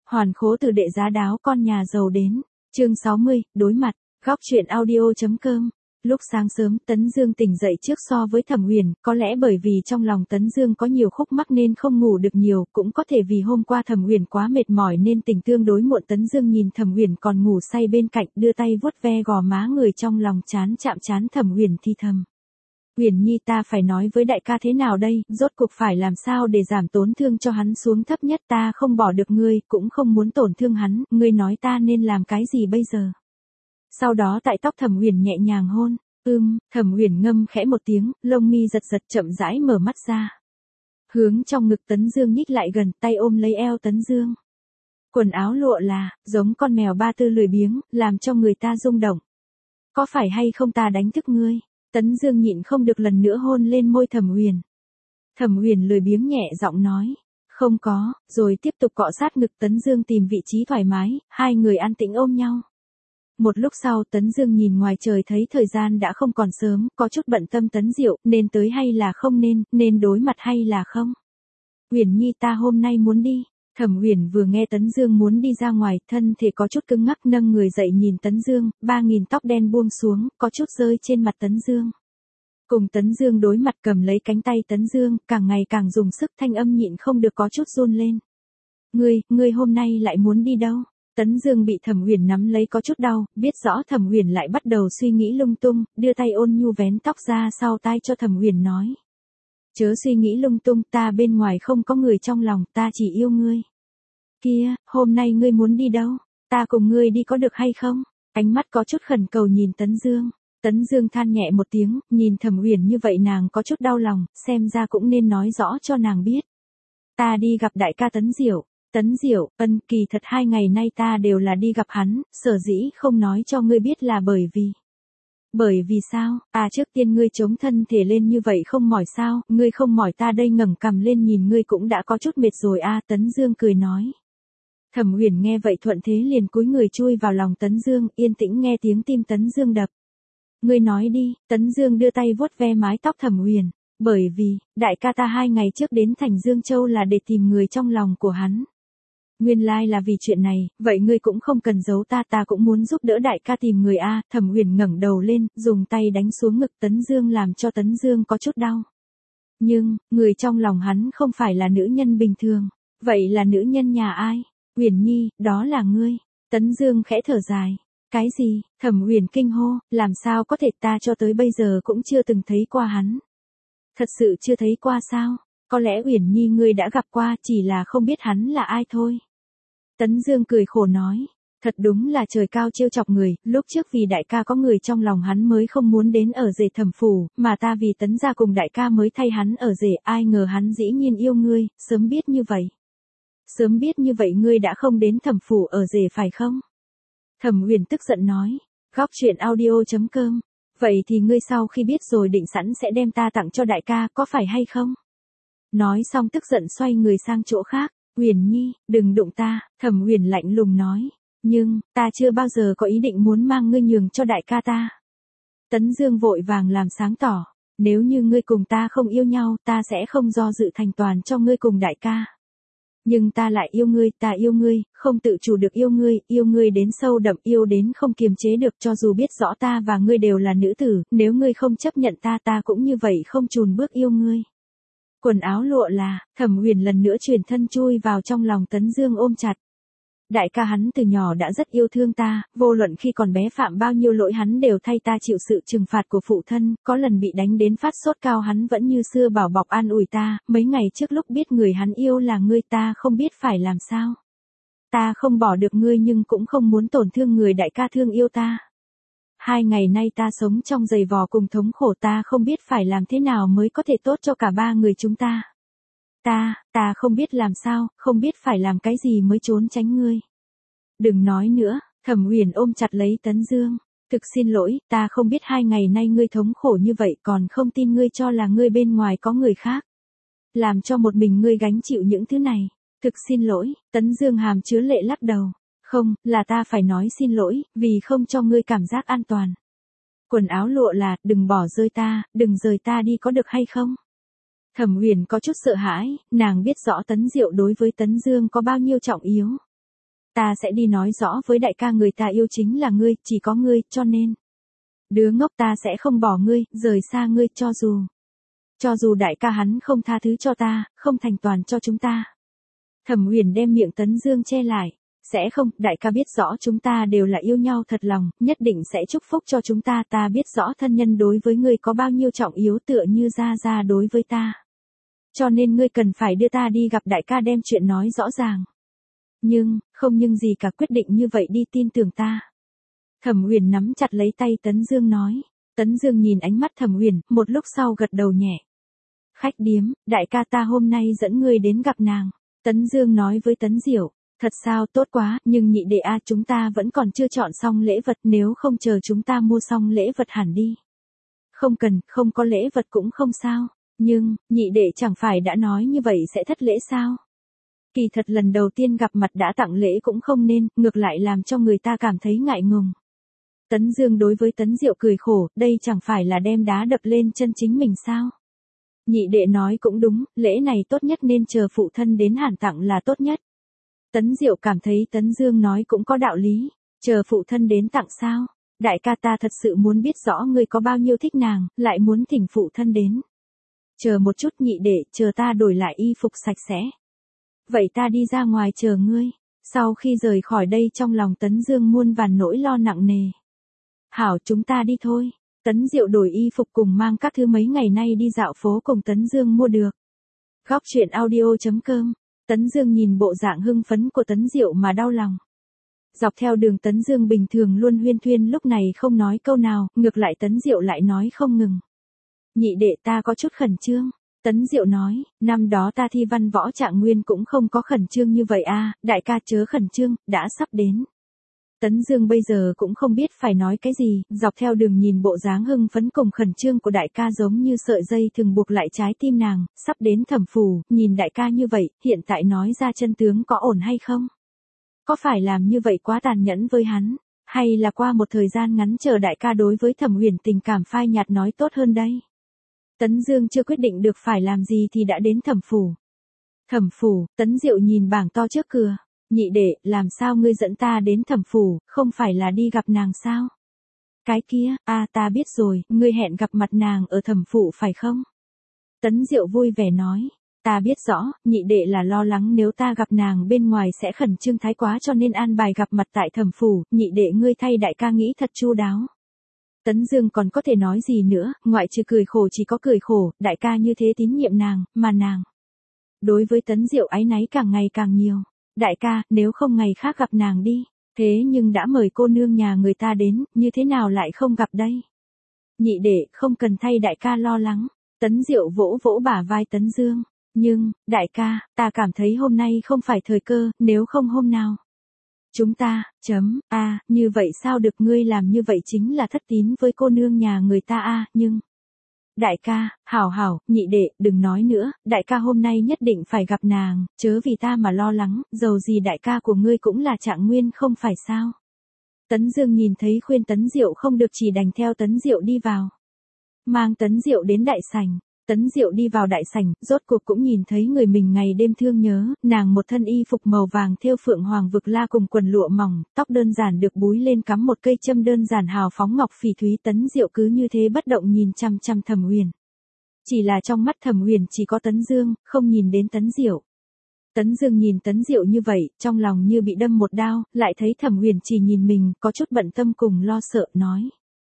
Hoàn khố từ đệ giá đáo con nhà giàu đến. Chương 60, đối mặt. Góc truyện audio.com. Lúc sáng sớm, Tấn Dương tỉnh dậy trước so với Thẩm Huyền, có lẽ bởi vì trong lòng Tấn Dương có nhiều khúc mắc nên không ngủ được nhiều, cũng có thể vì hôm qua Thẩm Huyền quá mệt mỏi nên tỉnh tương đối muộn. Tấn Dương nhìn Thẩm Huyền còn ngủ say bên cạnh, đưa tay vuốt ve gò má người trong lòng, chạm trán Thẩm Huyền thì thầm. Huyền Nhi, ta phải nói với đại ca thế nào đây, rốt cuộc phải làm sao để giảm tổn thương cho hắn xuống thấp nhất, ta không bỏ được ngươi, cũng không muốn tổn thương hắn, ngươi nói ta nên làm cái gì bây giờ? Sau đó tại tóc Thẩm Huyền nhẹ nhàng hôn. Thẩm Huyền ngâm khẽ một tiếng, lông mi giật giật, chậm rãi mở mắt ra. Hướng trong ngực Tấn Dương nhích lại gần, tay ôm lấy eo Tấn Dương. Quần áo lụa là, giống con mèo ba tư lười biếng, làm cho người ta rung động. Có phải hay không ta đánh thức ngươi? Tấn Dương nhịn không được lần nữa hôn lên môi Thẩm Huyền. Thẩm Huyền lười biếng nhẹ giọng nói. Không có, rồi tiếp tục cọ sát ngực Tấn Dương tìm vị trí thoải mái, hai người an tĩnh ôm nhau. Một lúc sau Tấn Dương nhìn ngoài trời thấy thời gian đã không còn sớm, có chút bận tâm Tấn Diệu, nên tới hay là không nên đối mặt hay là không? Huyền Nhi, ta hôm nay muốn đi. Thẩm Huyền vừa nghe Tấn Dương muốn đi ra ngoài, thân thể có chút cứng ngắc, nâng người dậy nhìn Tấn Dương, 3.000 tóc đen buông xuống, có chút rơi trên mặt Tấn Dương. Cùng Tấn Dương đối mặt, cầm lấy cánh tay Tấn Dương, càng ngày càng dùng sức, thanh âm nhịn không được có chút run lên. Ngươi hôm nay lại muốn đi đâu? Tấn Dương bị Thẩm Huyền nắm lấy có chút đau, biết rõ Thẩm Huyền lại bắt đầu suy nghĩ lung tung, đưa tay ôn nhu vén tóc ra sau tai cho Thẩm Huyền nói. Chớ suy nghĩ lung tung, ta bên ngoài không có người trong lòng, ta chỉ yêu ngươi. Kia, hôm nay ngươi muốn đi đâu? Ta cùng ngươi đi có được hay không? Ánh mắt có chút khẩn cầu nhìn Tấn Dương. Tấn Dương than nhẹ một tiếng, nhìn Thẩm Huyền như vậy nàng có chút đau lòng, xem ra cũng nên nói rõ cho nàng biết. Ta đi gặp đại ca Tấn Diệu. Tấn Diệu, kỳ thật 2 ngày nay ta đều là đi gặp hắn, sở dĩ không nói cho ngươi biết là bởi vì. Bởi vì sao? Trước tiên ngươi chống thân thể lên như vậy không mỏi sao? Ngươi không mỏi, ta đây ngẩng cằm lên nhìn ngươi cũng đã có chút mệt rồi Tấn Dương cười nói. Thẩm Huyền nghe vậy thuận thế liền cúi người chui vào lòng Tấn Dương, yên tĩnh nghe tiếng tim Tấn Dương đập. Ngươi nói đi. Tấn Dương đưa tay vuốt ve mái tóc Thẩm Huyền. Bởi vì, đại ca ta 2 ngày trước đến thành Dương Châu là để tìm người trong lòng của hắn. Nguyên lai là vì chuyện này, vậy ngươi cũng không cần giấu ta cũng muốn giúp đỡ đại ca tìm người Thẩm Huyền ngẩng đầu lên, dùng tay đánh xuống ngực Tấn Dương làm cho Tấn Dương có chút đau. Nhưng, người trong lòng hắn không phải là nữ nhân bình thường. Vậy là nữ nhân nhà ai? Huyền Nhi, đó là ngươi. Tấn Dương khẽ thở dài. Cái gì? Thẩm Huyền kinh hô, làm sao có thể, ta cho tới bây giờ cũng chưa từng thấy qua hắn. Thật sự chưa thấy qua sao? Có lẽ Huyền Nhi ngươi đã gặp qua, chỉ là không biết hắn là ai thôi. Tấn Dương cười khổ nói, thật đúng là trời cao trêu chọc người, lúc trước vì đại ca có người trong lòng hắn mới không muốn đến ở rể Thẩm phủ, mà ta vì Tấn gia cùng đại ca mới thay hắn ở rể, ai ngờ hắn dĩ nhiên yêu ngươi, sớm biết như vậy. Sớm biết như vậy ngươi đã không đến Thẩm phủ ở rể phải không? Thẩm Huyền tức giận nói, góc truyện audio.com, vậy thì ngươi sau khi biết rồi định sẵn sẽ đem ta tặng cho đại ca, có phải hay không? Nói xong tức giận xoay người sang chỗ khác. Huyền Nhi, đừng đụng ta, Thẩm Huyền lạnh lùng nói. Nhưng, ta chưa bao giờ có ý định muốn mang ngươi nhường cho đại ca ta. Tấn Dương vội vàng làm sáng tỏ. Nếu như ngươi cùng ta không yêu nhau, ta sẽ không do dự thành toàn cho ngươi cùng đại ca. Nhưng ta lại yêu ngươi, ta yêu ngươi, không tự chủ được yêu ngươi đến sâu đậm, yêu đến không kiềm chế được, cho dù biết rõ ta và ngươi đều là nữ tử, nếu ngươi không chấp nhận ta cũng như vậy không chùn bước yêu ngươi. Quần áo lụa là, Thẩm Huyền lần nữa chuyển thân chui vào trong lòng Tấn Dương ôm chặt. Đại ca hắn từ nhỏ đã rất yêu thương ta, vô luận khi còn bé phạm bao nhiêu lỗi hắn đều thay ta chịu sự trừng phạt của phụ thân, có lần bị đánh đến phát sốt cao hắn vẫn như xưa bảo bọc an ủi ta, mấy ngày trước lúc biết người hắn yêu là ngươi ta không biết phải làm sao. Ta không bỏ được ngươi nhưng cũng không muốn tổn thương người đại ca thương yêu ta. 2 ngày nay ta sống trong giày vò cùng thống khổ, ta không biết phải làm thế nào mới có thể tốt cho cả 3 người chúng ta. Ta không biết làm sao, không biết phải làm cái gì mới trốn tránh ngươi. Đừng nói nữa, Thẩm Huyền ôm chặt lấy Tấn Dương. Thực xin lỗi, ta không biết 2 ngày nay ngươi thống khổ như vậy, còn không tin ngươi cho là ngươi bên ngoài có người khác. Làm cho một mình ngươi gánh chịu những thứ này. Thực xin lỗi, Tấn Dương hàm chứa lệ lắc đầu. Không, là ta phải nói xin lỗi, vì không cho ngươi cảm giác an toàn. Quần áo lụa là, đừng bỏ rơi ta, đừng rời ta đi có được hay không? Thẩm Huyền có chút sợ hãi, nàng biết rõ Tấn Diệu đối với Tấn Dương có bao nhiêu trọng yếu. ta sẽ đi nói rõ với đại ca người ta yêu chính là ngươi, chỉ có ngươi, cho nên. Đứa ngốc, ta sẽ không bỏ ngươi, rời xa ngươi, cho dù đại ca hắn không tha thứ cho ta, không thành toàn cho chúng ta. Thẩm Huyền đem miệng Tấn Dương che lại. Sẽ không, đại ca biết rõ chúng ta đều là yêu nhau thật lòng, nhất định sẽ chúc phúc cho chúng ta. Ta biết rõ thân nhân đối với ngươi có bao nhiêu trọng yếu, tựa như Gia Gia đối với ta. Cho nên ngươi cần phải đưa ta đi gặp đại ca đem chuyện nói rõ ràng. Không nhưng gì cả, quyết định như vậy đi, tin tưởng ta. Thẩm Huyền nắm chặt lấy tay Tấn Dương nói. Tấn Dương nhìn ánh mắt Thẩm Huyền, một lúc sau gật đầu nhẹ. Khách điếm, đại ca ta hôm nay dẫn ngươi đến gặp nàng. Tấn Dương nói với Tấn Diệu. Thật sao, tốt quá, nhưng nhị đệ a, chúng ta vẫn còn chưa chọn xong lễ vật, nếu không chờ chúng ta mua xong lễ vật hẳn đi. Không cần, không có lễ vật cũng không sao. Nhưng, nhị đệ chẳng phải đã nói như vậy sẽ thất lễ sao? Kỳ thật lần đầu tiên gặp mặt đã tặng lễ cũng không nên, ngược lại làm cho người ta cảm thấy ngại ngùng. Tấn Dương đối với Tấn Diệu cười khổ, đây chẳng phải là đem đá đập lên chân chính mình sao? Nhị đệ nói cũng đúng, lễ này tốt nhất nên chờ phụ thân đến hẳn tặng là tốt nhất. Tấn Diệu cảm thấy Tấn Dương nói cũng có đạo lý, chờ phụ thân đến tặng sao? Đại ca ta thật sự muốn biết rõ ngươi có bao nhiêu thích nàng, lại muốn thỉnh phụ thân đến. Chờ một chút nhị đệ, chờ ta đổi lại y phục sạch sẽ. Vậy ta đi ra ngoài chờ ngươi. Sau khi rời khỏi đây trong lòng Tấn Dương muôn vàn nỗi lo nặng nề. Hảo, chúng ta đi thôi. Tấn Diệu đổi y phục cùng mang các thứ mấy ngày nay đi dạo phố cùng Tấn Dương mua được. Góc truyện audio.com. Tấn Dương nhìn bộ dạng hưng phấn của Tấn Diệu mà đau lòng. Dọc theo đường Tấn Dương bình thường luôn huyên thuyên, lúc này không nói câu nào, ngược lại Tấn Diệu lại nói không ngừng. Nhị đệ, ta có chút khẩn trương. Tấn Diệu nói, năm đó ta thi văn võ trạng nguyên cũng không có khẩn trương như vậy a, đại ca chớ khẩn trương, đã sắp đến. Tấn Dương bây giờ cũng không biết phải nói cái gì, dọc theo đường nhìn bộ dáng hưng phấn cùng khẩn trương của đại ca giống như sợi dây thường buộc lại trái tim nàng, sắp đến Thẩm phủ, nhìn đại ca như vậy, hiện tại nói ra chân tướng có ổn hay không? Có phải làm như vậy quá tàn nhẫn với hắn, hay là qua một thời gian ngắn chờ đại ca đối với Thẩm Huyền tình cảm phai nhạt nói tốt hơn đây? Tấn Dương chưa quyết định được phải làm gì thì đã đến Thẩm phủ. Thẩm phủ, Tấn Diệu nhìn bảng to trước cửa. Nhị đệ, làm sao ngươi dẫn ta đến Thẩm phủ, không phải là đi gặp nàng sao? Cái kia, ta biết rồi, ngươi hẹn gặp mặt nàng ở Thẩm phủ phải không? Tấn Diệu vui vẻ nói, ta biết rõ, nhị đệ là lo lắng nếu ta gặp nàng bên ngoài sẽ khẩn trương thái quá cho nên an bài gặp mặt tại Thẩm phủ, nhị đệ ngươi thay đại ca nghĩ thật chu đáo. Tấn Dương còn có thể nói gì nữa, ngoại trừ cười khổ chỉ có cười khổ, đại ca như thế tín nhiệm nàng, mà nàng. Đối với Tấn Diệu áy náy càng ngày càng nhiều. Đại ca, nếu không ngày khác gặp nàng đi, thế nhưng đã mời cô nương nhà người ta đến, như thế nào lại không gặp đây? Nhị đệ, không cần thay đại ca lo lắng. Tấn Diệu vỗ vỗ bả vai Tấn Dương. Nhưng, đại ca, ta cảm thấy hôm nay không phải thời cơ, nếu không hôm nào. Chúng ta, như vậy sao được, ngươi làm như vậy chính là thất tín với cô nương nhà người ta nhưng. Đại ca, hảo, nhị đệ, đừng nói nữa, đại ca hôm nay nhất định phải gặp nàng, chớ vì ta mà lo lắng, dầu gì đại ca của ngươi cũng là trạng nguyên không phải sao. Tấn Dương nhìn thấy khuyên Tấn Diệu không được chỉ đành theo Tấn Diệu đi vào. Mang Tấn Diệu đến đại sảnh. Tấn Diệu đi vào đại sảnh, rốt cuộc cũng nhìn thấy người mình ngày đêm thương nhớ, nàng một thân y phục màu vàng thêu phượng hoàng vực la cùng quần lụa mỏng, tóc đơn giản được búi lên cắm một cây châm đơn giản hào phóng ngọc phỉ thúy. Tấn Diệu cứ như thế bất động nhìn chăm chăm Thẩm Huyền. Chỉ là trong mắt Thẩm Huyền chỉ có Tấn Dương, không nhìn đến Tấn Diệu. Tấn Dương nhìn Tấn Diệu như vậy, trong lòng như bị đâm một đao, lại thấy Thẩm Huyền chỉ nhìn mình, có chút bận tâm cùng lo sợ, nói.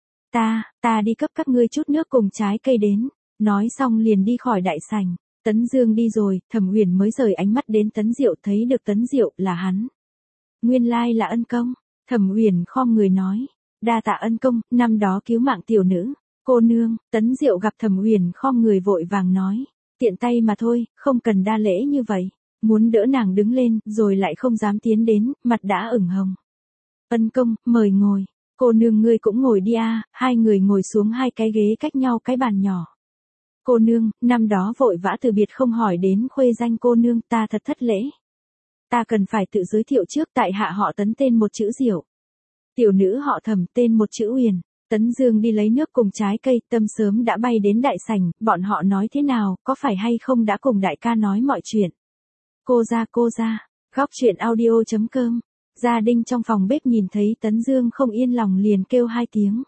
Ta đi cấp các ngươi chút nước cùng trái cây đến. Nói xong liền đi khỏi đại sảnh. Tấn Dương đi rồi, Thẩm Huyền mới rời ánh mắt đến Tấn Diệu, thấy được Tấn Diệu là hắn. Nguyên lai là ân công. Thẩm Huyền khom người nói. Đa tạ ân công, năm đó cứu mạng tiểu nữ. Cô nương, Tấn Diệu gặp Thẩm Huyền khom người vội vàng nói. Tiện tay mà thôi, không cần đa lễ như vậy. Muốn đỡ nàng đứng lên, rồi lại không dám tiến đến, mặt đã ửng hồng. Ân công, mời ngồi. Cô nương ngươi cũng ngồi đi hai người ngồi xuống hai cái ghế cách nhau cái bàn nhỏ. Cô nương, năm đó vội vã từ biệt không hỏi đến khuê danh cô nương, ta thật thất lễ. Ta cần phải tự giới thiệu trước, tại hạ họ Tấn, tên một chữ Diệu. Tiểu nữ họ Thẩm, tên một chữ Huyền. Tấn Dương đi lấy nước cùng trái cây, Tâm sớm đã bay đến đại sảnh, bọn họ nói thế nào, có phải hay không đã cùng đại ca nói mọi chuyện. Cô ra, góc truyện audio.com. Gia Đinh trong phòng bếp nhìn thấy Tấn Dương không yên lòng liền kêu 2 tiếng.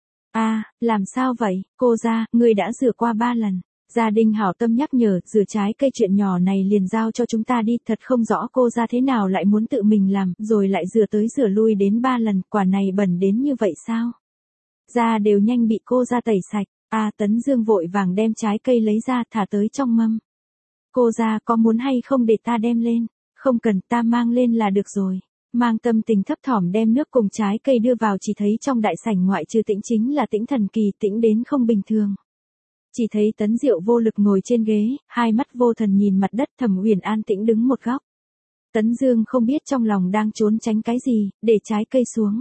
Làm sao vậy, cô Gia, ngươi đã rửa qua 3 lần. Gia Đinh hảo tâm nhắc nhở, rửa trái cây chuyện nhỏ này liền giao cho chúng ta đi, thật không rõ cô Gia thế nào lại muốn tự mình làm, rồi lại rửa tới rửa lui đến 3 lần, quả này bẩn đến như vậy sao? Da đều nhanh bị cô Gia tẩy sạch. Tấn Dương vội vàng đem trái cây lấy ra thả tới trong mâm. Cô Gia có muốn hay không để ta đem lên? Không cần, ta mang lên là được rồi. Mang tâm tình thấp thỏm đem nước cùng trái cây đưa vào, chỉ thấy trong đại sảnh ngoại trừ Tĩnh chính là Tĩnh thần kỳ, tĩnh đến không bình thường. Chỉ thấy Tấn Diệu vô lực ngồi trên ghế, hai mắt vô thần nhìn mặt đất, Thẩm Uyển an tĩnh đứng một góc. Tấn Dương không biết trong lòng đang trốn tránh cái gì, để trái cây xuống.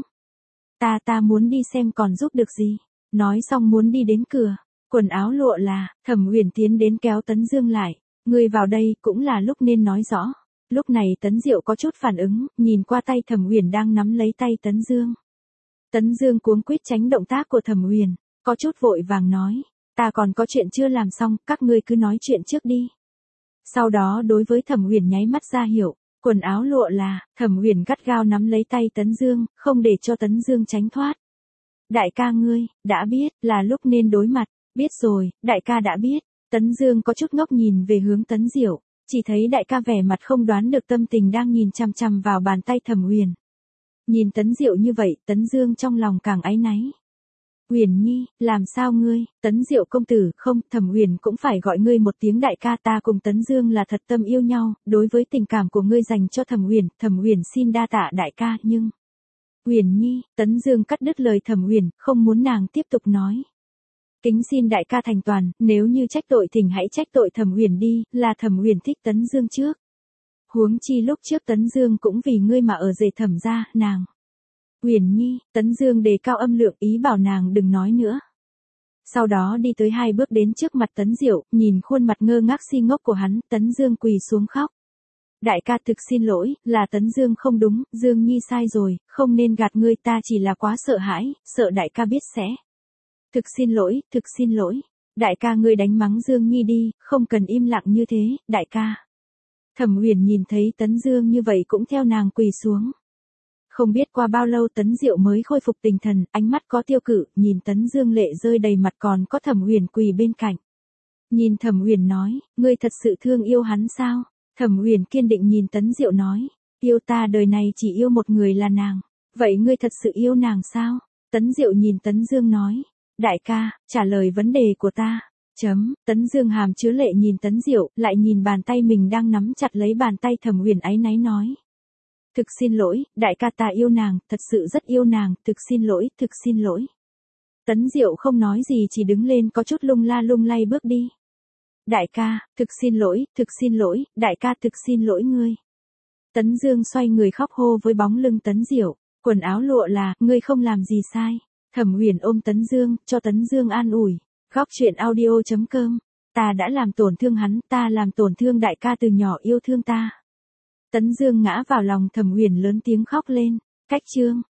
Ta muốn đi xem còn giúp được gì. Nói xong muốn đi đến cửa, quần áo lụa là, Thẩm Uyển tiến đến kéo Tấn Dương lại. Ngươi vào đây cũng là lúc nên nói rõ. Lúc này Tấn Diệu có chút phản ứng, nhìn qua tay Thẩm Uyển đang nắm lấy tay Tấn Dương. Tấn Dương cuống quýt tránh động tác của Thẩm Uyển, có chút vội vàng nói. Ta còn có chuyện chưa làm xong, các ngươi cứ nói chuyện trước đi. Sau đó đối với Thẩm Uyển nháy mắt ra hiệu, quần áo lụa là, Thẩm Uyển gắt gao nắm lấy tay Tấn Dương, không để cho Tấn Dương tránh thoát. Đại ca ngươi, đã biết, là lúc nên đối mặt, biết rồi, đại ca đã biết. Tấn Dương có chút ngốc nhìn về hướng Tấn Diệu, chỉ thấy đại ca vẻ mặt không đoán được tâm tình đang nhìn chằm chằm vào bàn tay Thẩm Uyển. Nhìn Tấn Diệu như vậy, Tấn Dương trong lòng càng áy náy. Uyển Nhi, làm sao ngươi, Tấn Diệu công tử, không, Thẩm Uyển cũng phải gọi ngươi một tiếng đại ca, ta cùng Tấn Dương là thật tâm yêu nhau, đối với tình cảm của ngươi dành cho Thẩm Uyển xin đa tạ đại ca, nhưng... Uyển Nhi, Tấn Dương cắt đứt lời Thẩm Uyển, không muốn nàng tiếp tục nói. Kính xin đại ca thành toàn, nếu như trách tội thỉnh hãy trách tội Thẩm Uyển đi, là Thẩm Uyển thích Tấn Dương trước. Huống chi lúc trước Tấn Dương cũng vì ngươi mà ở rể Thẩm gia, nàng. Uyển Nhi, Tấn Dương đề cao âm lượng ý bảo nàng đừng nói nữa. Sau đó đi tới 2 bước đến trước mặt Tấn Diệu, nhìn khuôn mặt ngơ ngác si ngốc của hắn, Tấn Dương quỳ xuống khóc. Đại ca thực xin lỗi, là Tấn Dương không đúng, Dương Nhi sai rồi, không nên gạt ngươi, ta chỉ là quá sợ hãi, sợ đại ca biết sẽ. Thực xin lỗi, đại ca ngươi đánh mắng Dương Nhi đi, không cần im lặng như thế, đại ca. Thẩm Uyển nhìn thấy Tấn Dương như vậy cũng theo nàng quỳ xuống. Không biết qua bao lâu Tấn Diệu mới khôi phục tinh thần, ánh mắt có tiêu cự, nhìn Tấn Dương lệ rơi đầy mặt, còn có Thẩm Uyển quỳ bên cạnh. Nhìn Thẩm Uyển nói, ngươi thật sự thương yêu hắn sao? Thẩm Uyển kiên định nhìn Tấn Diệu nói, yêu ta đời này chỉ yêu một người là nàng. Vậy ngươi thật sự yêu nàng sao? Tấn Diệu nhìn Tấn Dương nói, đại ca, trả lời vấn đề của ta. Tấn Dương hàm chứa lệ nhìn Tấn Diệu, lại nhìn bàn tay mình đang nắm chặt lấy bàn tay Thẩm Uyển áy náy nói. Thực xin lỗi, đại ca, ta yêu nàng, thật sự rất yêu nàng, thực xin lỗi. Tấn Diệu không nói gì, chỉ đứng lên có chút lung la lung lay bước đi. Đại ca, thực xin lỗi, đại ca, thực xin lỗi ngươi. Tấn Dương xoay người khóc hô với bóng lưng Tấn Diệu, quần áo lụa là, ngươi không làm gì sai. Thẩm Uyển ôm Tấn Dương, cho Tấn Dương an ủi. Góc chuyện audio.com, ta đã làm tổn thương hắn, ta làm tổn thương đại ca từ nhỏ yêu thương ta. Tấn Dương ngã vào lòng Thẩm Uyển lớn tiếng khóc lên. Cách chương